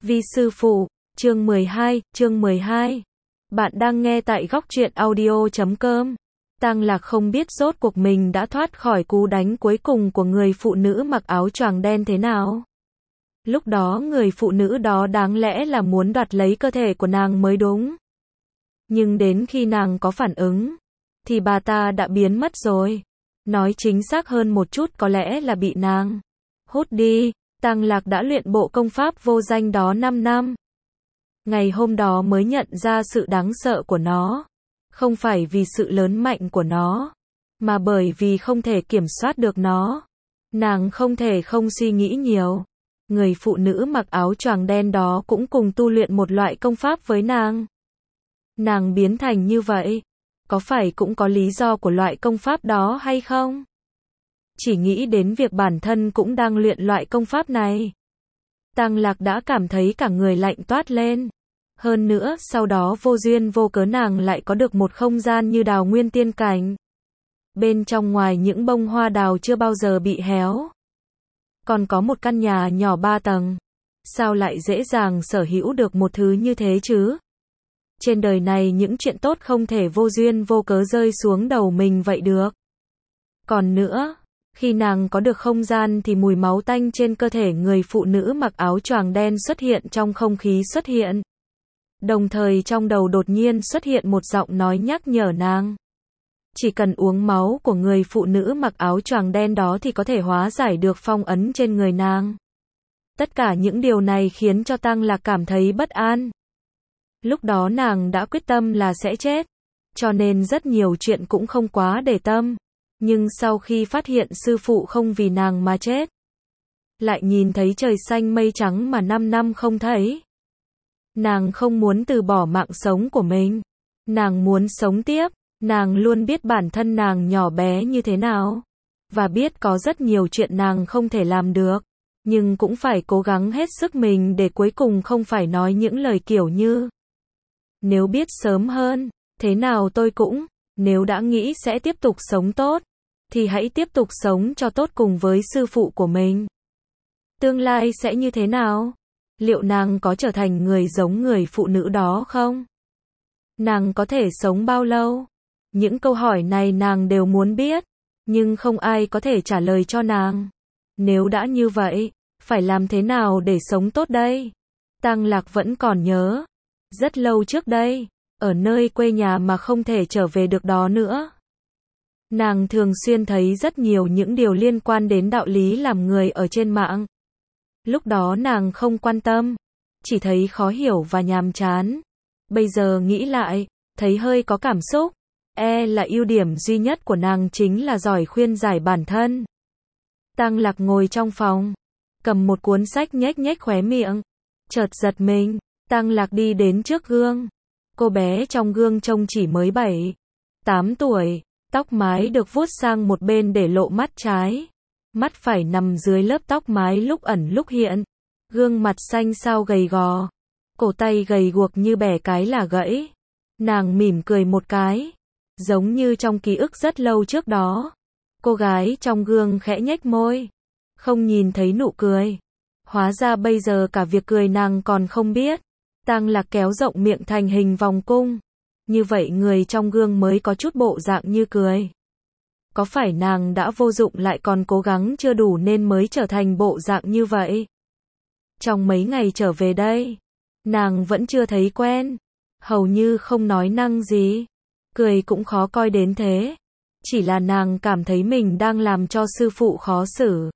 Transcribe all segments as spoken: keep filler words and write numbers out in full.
Vi sư phụ, chương mười hai, chương mười hai. Bạn đang nghe tại góc truyện audio chấm com. Tang Lạc không biết rốt cuộc mình đã thoát khỏi cú đánh cuối cùng của người phụ nữ mặc áo choàng đen thế nào. Lúc đó người phụ nữ đó đáng lẽ là muốn đoạt lấy cơ thể của nàng mới đúng. Nhưng đến khi nàng có phản ứng, thì bà ta đã biến mất rồi. Nói chính xác hơn một chút có lẽ là bị nàng hút đi. Tang Lạc đã luyện bộ công pháp vô danh đó năm năm. Ngày hôm đó mới nhận ra sự đáng sợ của nó. Không phải vì sự lớn mạnh của nó, mà bởi vì không thể kiểm soát được nó. Nàng không thể không suy nghĩ nhiều. Người phụ nữ mặc áo choàng đen đó cũng cùng tu luyện một loại công pháp với nàng. Nàng biến thành như vậy, có phải cũng có lý do của loại công pháp đó hay không? Chỉ nghĩ đến việc bản thân cũng đang luyện loại công pháp này, Tang Lạc đã cảm thấy cả người lạnh toát lên. Hơn nữa, sau đó vô duyên vô cớ nàng lại có được một không gian như đào nguyên tiên cảnh. Bên trong ngoài những bông hoa đào chưa bao giờ bị héo. Còn có một căn nhà nhỏ ba tầng. Sao lại dễ dàng sở hữu được một thứ như thế chứ? Trên đời này những chuyện tốt không thể vô duyên vô cớ rơi xuống đầu mình vậy được. Còn nữa, khi nàng có được không gian thì mùi máu tanh trên cơ thể người phụ nữ mặc áo choàng đen xuất hiện trong không khí xuất hiện. Đồng thời trong đầu đột nhiên xuất hiện một giọng nói nhắc nhở nàng. Chỉ cần uống máu của người phụ nữ mặc áo choàng đen đó thì có thể hóa giải được phong ấn trên người nàng. Tất cả những điều này khiến cho Tang Lạc cảm thấy bất an. Lúc đó nàng đã quyết tâm là sẽ chết, cho nên rất nhiều chuyện cũng không quá để tâm. Nhưng sau khi phát hiện sư phụ không vì nàng mà chết, lại nhìn thấy trời xanh mây trắng mà năm năm không thấy. Nàng không muốn từ bỏ mạng sống của mình. Nàng muốn sống tiếp. Nàng luôn biết bản thân nàng nhỏ bé như thế nào. Và biết có rất nhiều chuyện nàng không thể làm được. Nhưng cũng phải cố gắng hết sức mình để cuối cùng không phải nói những lời kiểu như: nếu biết sớm hơn, thế nào tôi cũng, nếu đã nghĩ sẽ tiếp tục sống tốt, thì hãy tiếp tục sống cho tốt cùng với sư phụ của mình. Tương lai sẽ như thế nào? Liệu nàng có trở thành người giống người phụ nữ đó không? Nàng có thể sống bao lâu? Những câu hỏi này nàng đều muốn biết, nhưng không ai có thể trả lời cho nàng. Nếu đã như vậy, phải làm thế nào để sống tốt đây? Tang Lạc vẫn còn nhớ, rất lâu trước đây, ở nơi quê nhà mà không thể trở về được đó nữa. Nàng thường xuyên thấy rất nhiều những điều liên quan đến đạo lý làm người ở trên mạng. Lúc đó nàng không quan tâm, chỉ thấy khó hiểu và nhàm chán. Bây giờ nghĩ lại, thấy hơi có cảm xúc. E là ưu điểm duy nhất của nàng chính là giỏi khuyên giải bản thân. Tang Lạc ngồi trong phòng, cầm một cuốn sách nhếch nhếch khóe miệng. Chợt giật mình, Tang Lạc đi đến trước gương. Cô bé trong gương trông chỉ mới bảy, tám tuổi, tóc mái được vuốt sang một bên để lộ mắt trái. Mắt phải nằm dưới lớp tóc mái lúc ẩn lúc hiện. Gương mặt xanh xao gầy gò. Cổ tay gầy guộc như bẻ cái là gãy. Nàng mỉm cười một cái. Giống như trong ký ức rất lâu trước đó. Cô gái trong gương khẽ nhếch môi. Không nhìn thấy nụ cười. Hóa ra bây giờ cả việc cười nàng còn không biết. Tang Lạc kéo rộng miệng thành hình vòng cung. Như vậy người trong gương mới có chút bộ dạng như cười. Có phải nàng đã vô dụng lại còn cố gắng chưa đủ nên mới trở thành bộ dạng như vậy? Trong mấy ngày trở về đây, nàng vẫn chưa thấy quen. Hầu như không nói năng gì. Cười cũng khó coi đến thế. Chỉ là nàng cảm thấy mình đang làm cho sư phụ khó xử.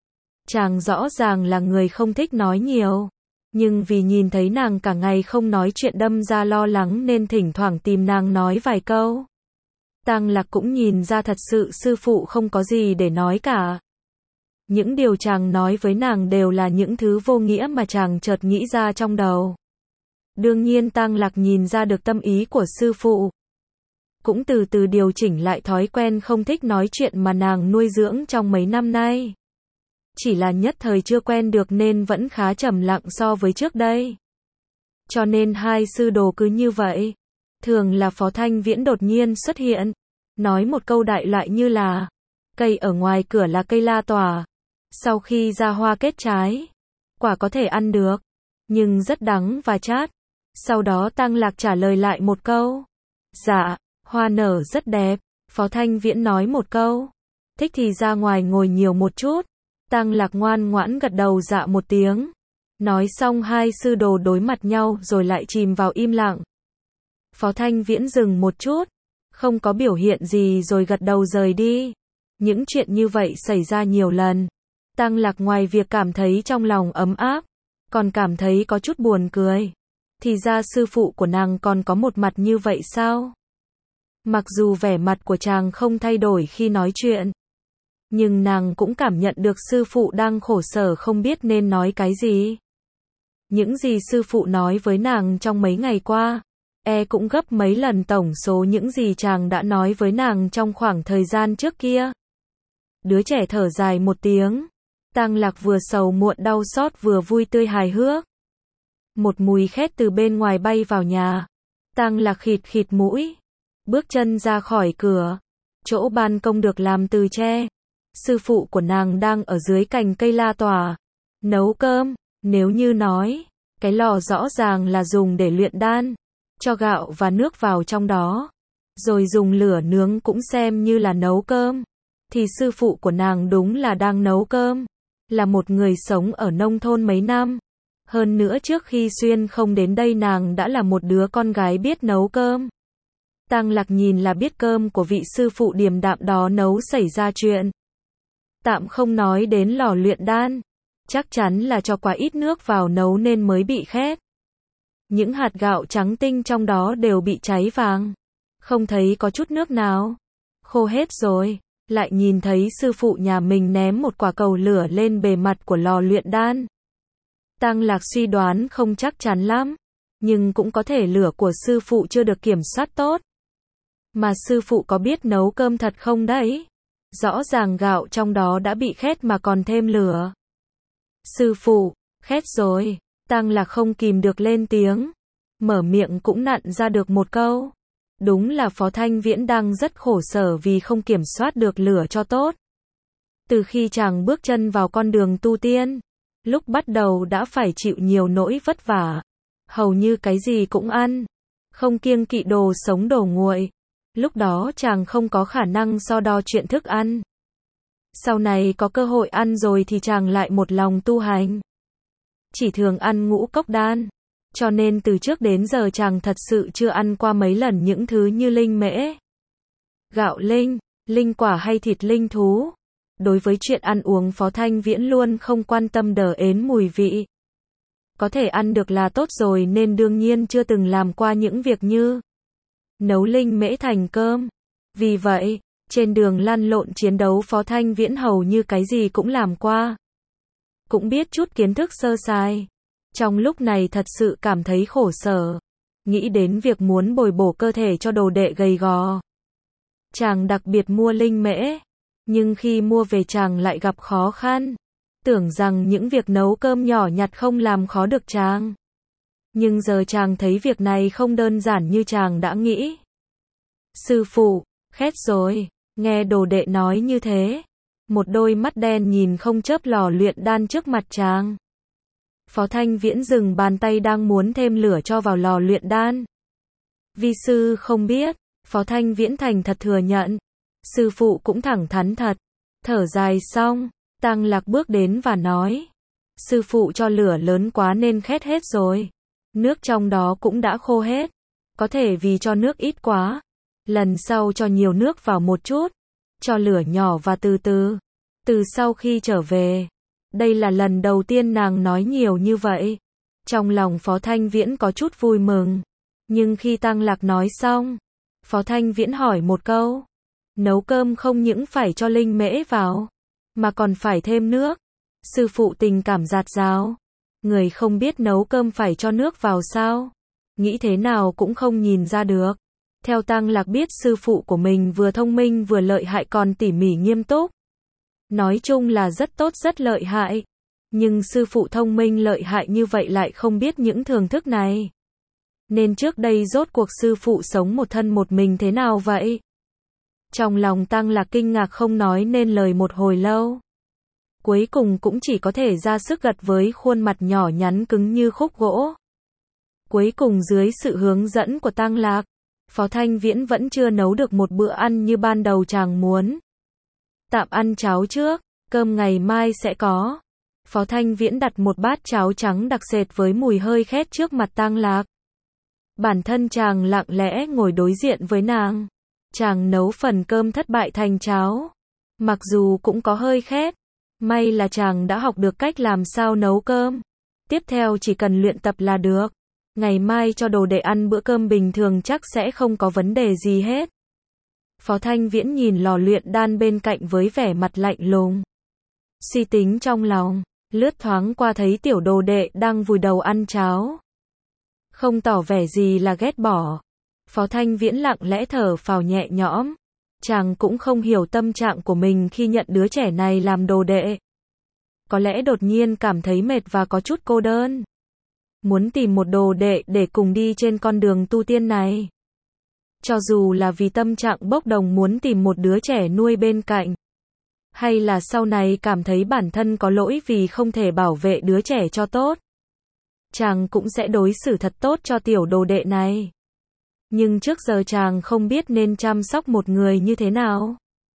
Chàng rõ ràng là người không thích nói nhiều. Nhưng vì nhìn thấy nàng cả ngày không nói chuyện đâm ra lo lắng nên thỉnh thoảng tìm nàng nói vài câu. Tang Lạc cũng nhìn ra thật sự sư phụ không có gì để nói cả. Những điều chàng nói với nàng đều là những thứ vô nghĩa mà chàng chợt nghĩ ra trong đầu. Đương nhiên Tang Lạc nhìn ra được tâm ý của sư phụ. Cũng từ từ điều chỉnh lại thói quen không thích nói chuyện mà nàng nuôi dưỡng trong mấy năm nay. Chỉ là nhất thời chưa quen được nên vẫn khá trầm lặng so với trước đây. Cho nên hai sư đồ cứ như vậy. Thường là Phó Thanh Viễn đột nhiên xuất hiện, nói một câu đại loại như là: cây ở ngoài cửa là cây la tòa, sau khi ra hoa kết trái, quả có thể ăn được. nhưng rất đắng và chát. Sau đó Tăng Lạc trả lời lại một câu. Dạ, hoa nở rất đẹp. Phó Thanh Viễn nói một câu. Thích thì ra ngoài ngồi nhiều một chút. Tăng Lạc ngoan ngoãn gật đầu dạ một tiếng. Nói xong hai sư đồ đối mặt nhau rồi lại chìm vào im lặng. Phó Thanh Viễn dừng một chút, không có biểu hiện gì rồi gật đầu rời đi. Những chuyện như vậy xảy ra nhiều lần. Tăng Lạc ngoài việc cảm thấy trong lòng ấm áp, còn cảm thấy có chút buồn cười. Thì ra sư phụ của nàng còn có một mặt như vậy sao? Mặc dù vẻ mặt của chàng không thay đổi khi nói chuyện, nhưng nàng cũng cảm nhận được sư phụ đang khổ sở không biết nên nói cái gì. Những gì sư phụ nói với nàng trong mấy ngày qua, e cũng gấp mấy lần tổng số những gì chàng đã nói với nàng trong khoảng thời gian trước kia. Đứa trẻ thở dài một tiếng. Tăng Lạc vừa sầu muộn đau xót vừa vui tươi hài hước. Một mùi khét từ bên ngoài bay vào nhà. Tăng Lạc khịt khịt mũi, bước chân ra khỏi cửa. Chỗ ban công được làm từ tre. Sư phụ của nàng đang ở dưới cành cây la tòa, nấu cơm. Nếu như nói, cái lò rõ ràng là dùng để luyện đan, cho gạo và nước vào trong đó, rồi dùng lửa nướng cũng xem như là nấu cơm, thì sư phụ của nàng đúng là đang nấu cơm, là một người sống ở nông thôn mấy năm. Hơn nữa trước khi Xuyên không đến đây nàng đã là một đứa con gái biết nấu cơm. Tăng Lạc nhìn là biết cơm của vị sư phụ điềm đạm đó nấu xảy ra chuyện. Tạm không nói đến lò luyện đan, chắc chắn là cho quá ít nước vào nấu nên mới bị khét. Những hạt gạo trắng tinh trong đó đều bị cháy vàng, không thấy có chút nước nào. Khô hết rồi, lại nhìn thấy sư phụ nhà mình ném một quả cầu lửa lên bề mặt của lò luyện đan. Tăng Lạc suy đoán không chắc chắn lắm, nhưng cũng có thể lửa của sư phụ chưa được kiểm soát tốt. Mà sư phụ có biết nấu cơm thật không đấy? Rõ ràng gạo trong đó đã bị khét mà còn thêm lửa. Sư phụ, khét rồi. Tăng Lạc không kìm được lên tiếng, mở miệng cũng nặn ra được một câu. Đúng là Phó Thanh Viễn đang rất khổ sở vì không kiểm soát được lửa cho tốt. Từ khi chàng bước chân vào con đường tu tiên, lúc bắt đầu đã phải chịu nhiều nỗi vất vả, hầu như cái gì cũng ăn, không kiêng kỵ đồ sống đồ nguội. Lúc đó chàng không có khả năng so đo chuyện thức ăn. Sau này có cơ hội ăn rồi thì chàng lại một lòng tu hành. Chỉ thường ăn ngũ cốc đan, cho nên từ trước đến giờ chàng thật sự chưa ăn qua mấy lần những thứ như linh mễ, gạo linh, linh quả hay thịt linh thú. Đối với chuyện ăn uống Phó Thanh Viễn luôn không quan tâm đờ ến mùi vị. Có thể ăn được là tốt rồi nên đương nhiên chưa từng làm qua những việc như nấu linh mễ thành cơm. Vì vậy, trên đường lăn lộn chiến đấu Phó Thanh Viễn hầu như cái gì cũng làm qua. Cũng biết chút kiến thức sơ sài. Trong lúc này thật sự cảm thấy khổ sở. Nghĩ đến việc muốn bồi bổ cơ thể cho đồ đệ gầy gò. Chàng đặc biệt mua linh mễ. Nhưng khi mua về chàng lại gặp khó khăn. Tưởng rằng những việc nấu cơm nhỏ nhặt không làm khó được chàng. Nhưng giờ chàng thấy việc này không đơn giản như chàng đã nghĩ. Sư phụ, khét rồi. Nghe đồ đệ nói như thế, một đôi mắt đen nhìn không chớp lò luyện đan trước mặt chàng. Phó Thanh Viễn dừng bàn tay đang muốn thêm lửa cho vào lò luyện đan. Vi sư không biết. Phó Thanh Viễn thành thật thừa nhận. Sư phụ cũng thẳng thắn thật. Thở dài xong, Tăng Lạc bước đến và nói. Sư phụ cho lửa lớn quá nên khét hết rồi. Nước trong đó cũng đã khô hết. Có thể vì cho nước ít quá. Lần sau cho nhiều nước vào một chút. Cho lửa nhỏ và từ từ. Từ sau khi trở về. Đây là lần đầu tiên nàng nói nhiều như vậy. Trong lòng Phó Thanh Viễn có chút vui mừng. Nhưng khi Tăng Lạc nói xong, Phó Thanh Viễn hỏi một câu. Nấu cơm không những phải cho linh mễ vào, mà còn phải thêm nước. Sư phụ tình cảm dạt dào. Người không biết nấu cơm phải cho nước vào sao? Nghĩ thế nào cũng không nhìn ra được. Theo Tăng Lạc biết sư phụ của mình vừa thông minh vừa lợi hại còn tỉ mỉ nghiêm túc. Nói chung là rất tốt rất lợi hại. Nhưng sư phụ thông minh lợi hại như vậy lại không biết những thưởng thức này. Nên trước đây rốt cuộc sư phụ sống một thân một mình thế nào vậy? Trong lòng Tăng Lạc kinh ngạc không nói nên lời một hồi lâu. cuối cùng cũng chỉ có thể ra sức gật với khuôn mặt nhỏ nhắn cứng như khúc gỗ. Cuối cùng dưới sự hướng dẫn của Tang Lạc, Phó Thanh Viễn vẫn chưa nấu được một bữa ăn như ban đầu chàng muốn. Tạm ăn cháo trước, cơm ngày mai sẽ có. Phó Thanh Viễn đặt một bát cháo trắng đặc sệt với mùi hơi khét trước mặt Tang Lạc. Bản thân chàng lặng lẽ ngồi đối diện với nàng. Chàng nấu phần cơm thất bại thành cháo. Mặc dù cũng có hơi khét, may là chàng đã học được cách làm sao nấu cơm. Tiếp theo chỉ cần luyện tập là được. Ngày mai cho đồ đệ ăn bữa cơm bình thường chắc sẽ không có vấn đề gì hết. Phó Thanh Viễn nhìn lò luyện đan bên cạnh với vẻ mặt lạnh lùng. Suy tính trong lòng, lướt thoáng qua thấy tiểu đồ đệ đang vùi đầu ăn cháo. Không tỏ vẻ gì là ghét bỏ. Phó Thanh Viễn lặng lẽ thở phào nhẹ nhõm. Chàng cũng không hiểu tâm trạng của mình khi nhận đứa trẻ này làm đồ đệ. Có lẽ đột nhiên cảm thấy mệt và có chút cô đơn. Muốn tìm một đồ đệ để cùng đi trên con đường tu tiên này. Cho dù là vì tâm trạng bốc đồng muốn tìm một đứa trẻ nuôi bên cạnh. Hay là sau này cảm thấy bản thân có lỗi vì không thể bảo vệ đứa trẻ cho tốt. Chàng cũng sẽ đối xử thật tốt cho tiểu đồ đệ này. Nhưng trước giờ chàng không biết nên chăm sóc một người như thế nào.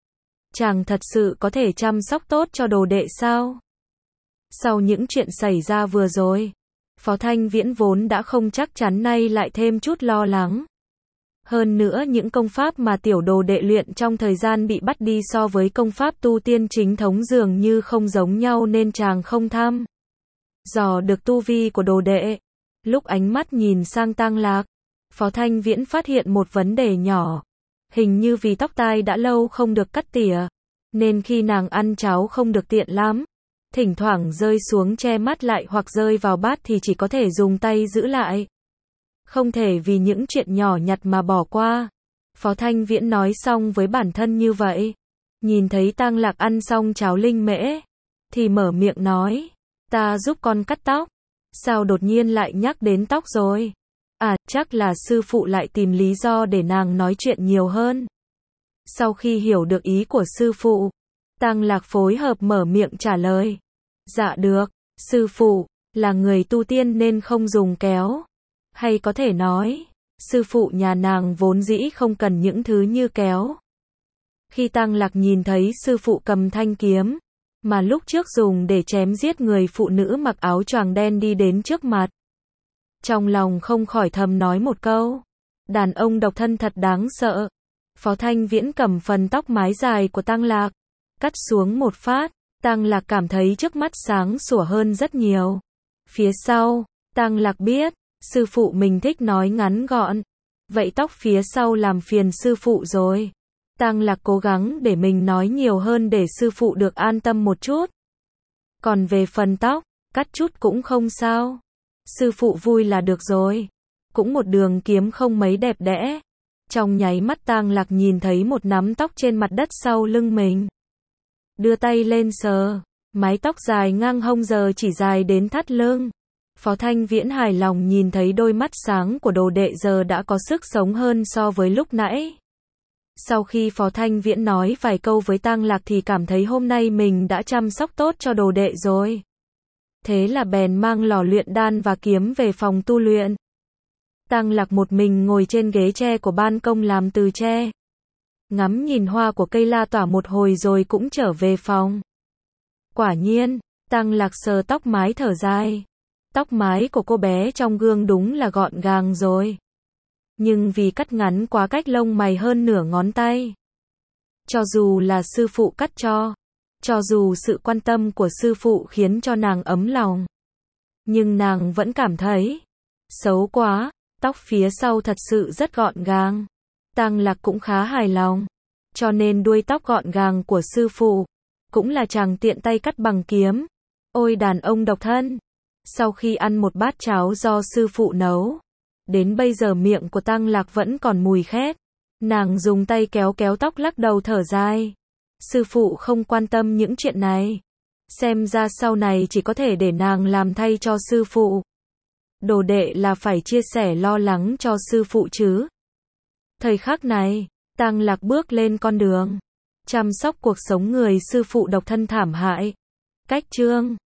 Chàng thật sự có thể chăm sóc tốt cho đồ đệ sao? Sau những chuyện xảy ra vừa rồi, Phó Thanh Viễn vốn đã không chắc chắn nay lại thêm chút lo lắng. Hơn nữa những công pháp mà tiểu đồ đệ luyện trong thời gian bị bắt đi so với công pháp tu tiên chính thống dường như không giống nhau nên chàng không thăm dò được tu vi của đồ đệ. Lúc ánh mắt nhìn sang Tang Lạc, Phó Thanh Viễn phát hiện một vấn đề nhỏ. Hình như vì tóc tai đã lâu không được cắt tỉa, nên khi nàng ăn cháo không được tiện lắm. Thỉnh thoảng rơi xuống che mắt lại hoặc rơi vào bát thì chỉ có thể dùng tay giữ lại. Không thể vì những chuyện nhỏ nhặt mà bỏ qua. Phó Thanh Viễn nói xong với bản thân như vậy. Nhìn thấy Tang Lạc ăn xong cháo linh mễ, thì mở miệng nói, ta giúp con cắt tóc. Sao đột nhiên lại nhắc đến tóc rồi? À, chắc là sư phụ lại tìm lý do để nàng nói chuyện nhiều hơn. Sau khi hiểu được ý của sư phụ, Tang Lạc phối hợp mở miệng trả lời. Dạ được, sư phụ, là người tu tiên nên không dùng kéo. Hay có thể nói, sư phụ nhà nàng vốn dĩ không cần những thứ như kéo. Khi Tang Lạc nhìn thấy sư phụ cầm thanh kiếm, mà lúc trước dùng để chém giết người phụ nữ mặc áo choàng đen đi đến trước mặt. Trong lòng không khỏi thầm nói một câu, đàn ông độc thân thật đáng sợ. Phó Thanh Viễn cầm phần tóc mái dài của Tang Lạc, cắt xuống một phát, Tang Lạc cảm thấy trước mắt sáng sủa hơn rất nhiều. Phía sau, Tang Lạc biết, sư phụ mình thích nói ngắn gọn. Vậy tóc phía sau làm phiền sư phụ rồi. Tang Lạc cố gắng để mình nói nhiều hơn để sư phụ được an tâm một chút. Còn về phần tóc, cắt chút cũng không sao. Sư phụ vui là được rồi. Cũng một đường kiếm không mấy đẹp đẽ. Trong nháy mắt Tang Lạc nhìn thấy một nắm tóc trên mặt đất sau lưng mình. Đưa tay lên sờ, mái tóc dài ngang hông giờ chỉ dài đến thắt lưng. Phó Thanh Viễn hài lòng nhìn thấy đôi mắt sáng của đồ đệ giờ đã có sức sống hơn so với lúc nãy. Sau khi Phó Thanh Viễn nói vài câu với Tang Lạc thì cảm thấy hôm nay mình đã chăm sóc tốt cho đồ đệ rồi. Thế là bèn mang lò luyện đan và kiếm về phòng tu luyện. Tang Lạc một mình ngồi trên ghế tre của ban công làm từ tre. Ngắm nhìn hoa của cây la tỏa một hồi rồi cũng trở về phòng. Quả nhiên, Tang Lạc sờ tóc mái thở dài. Tóc mái của cô bé trong gương đúng là gọn gàng rồi. Nhưng vì cắt ngắn quá cách lông mày hơn nửa ngón tay. Cho dù là sư phụ cắt cho, cho dù sự quan tâm của sư phụ khiến cho nàng ấm lòng, nhưng nàng vẫn cảm thấy xấu quá, tóc phía sau thật sự rất gọn gàng. Tang Lạc cũng khá hài lòng, cho nên đuôi tóc gọn gàng của sư phụ cũng là chàng tiện tay cắt bằng kiếm. Ôi đàn ông độc thân. Sau khi ăn một bát cháo do sư phụ nấu, đến bây giờ miệng của Tang Lạc vẫn còn mùi khét. Nàng dùng tay kéo kéo tóc lắc đầu thở dài. Sư phụ không quan tâm những chuyện này. Xem ra sau này chỉ có thể để nàng làm thay cho sư phụ. Đồ đệ là phải chia sẻ lo lắng cho sư phụ chứ. Thời khắc này, Tang Lạc bước lên con đường chăm sóc cuộc sống người sư phụ độc thân thảm hại. Cách chương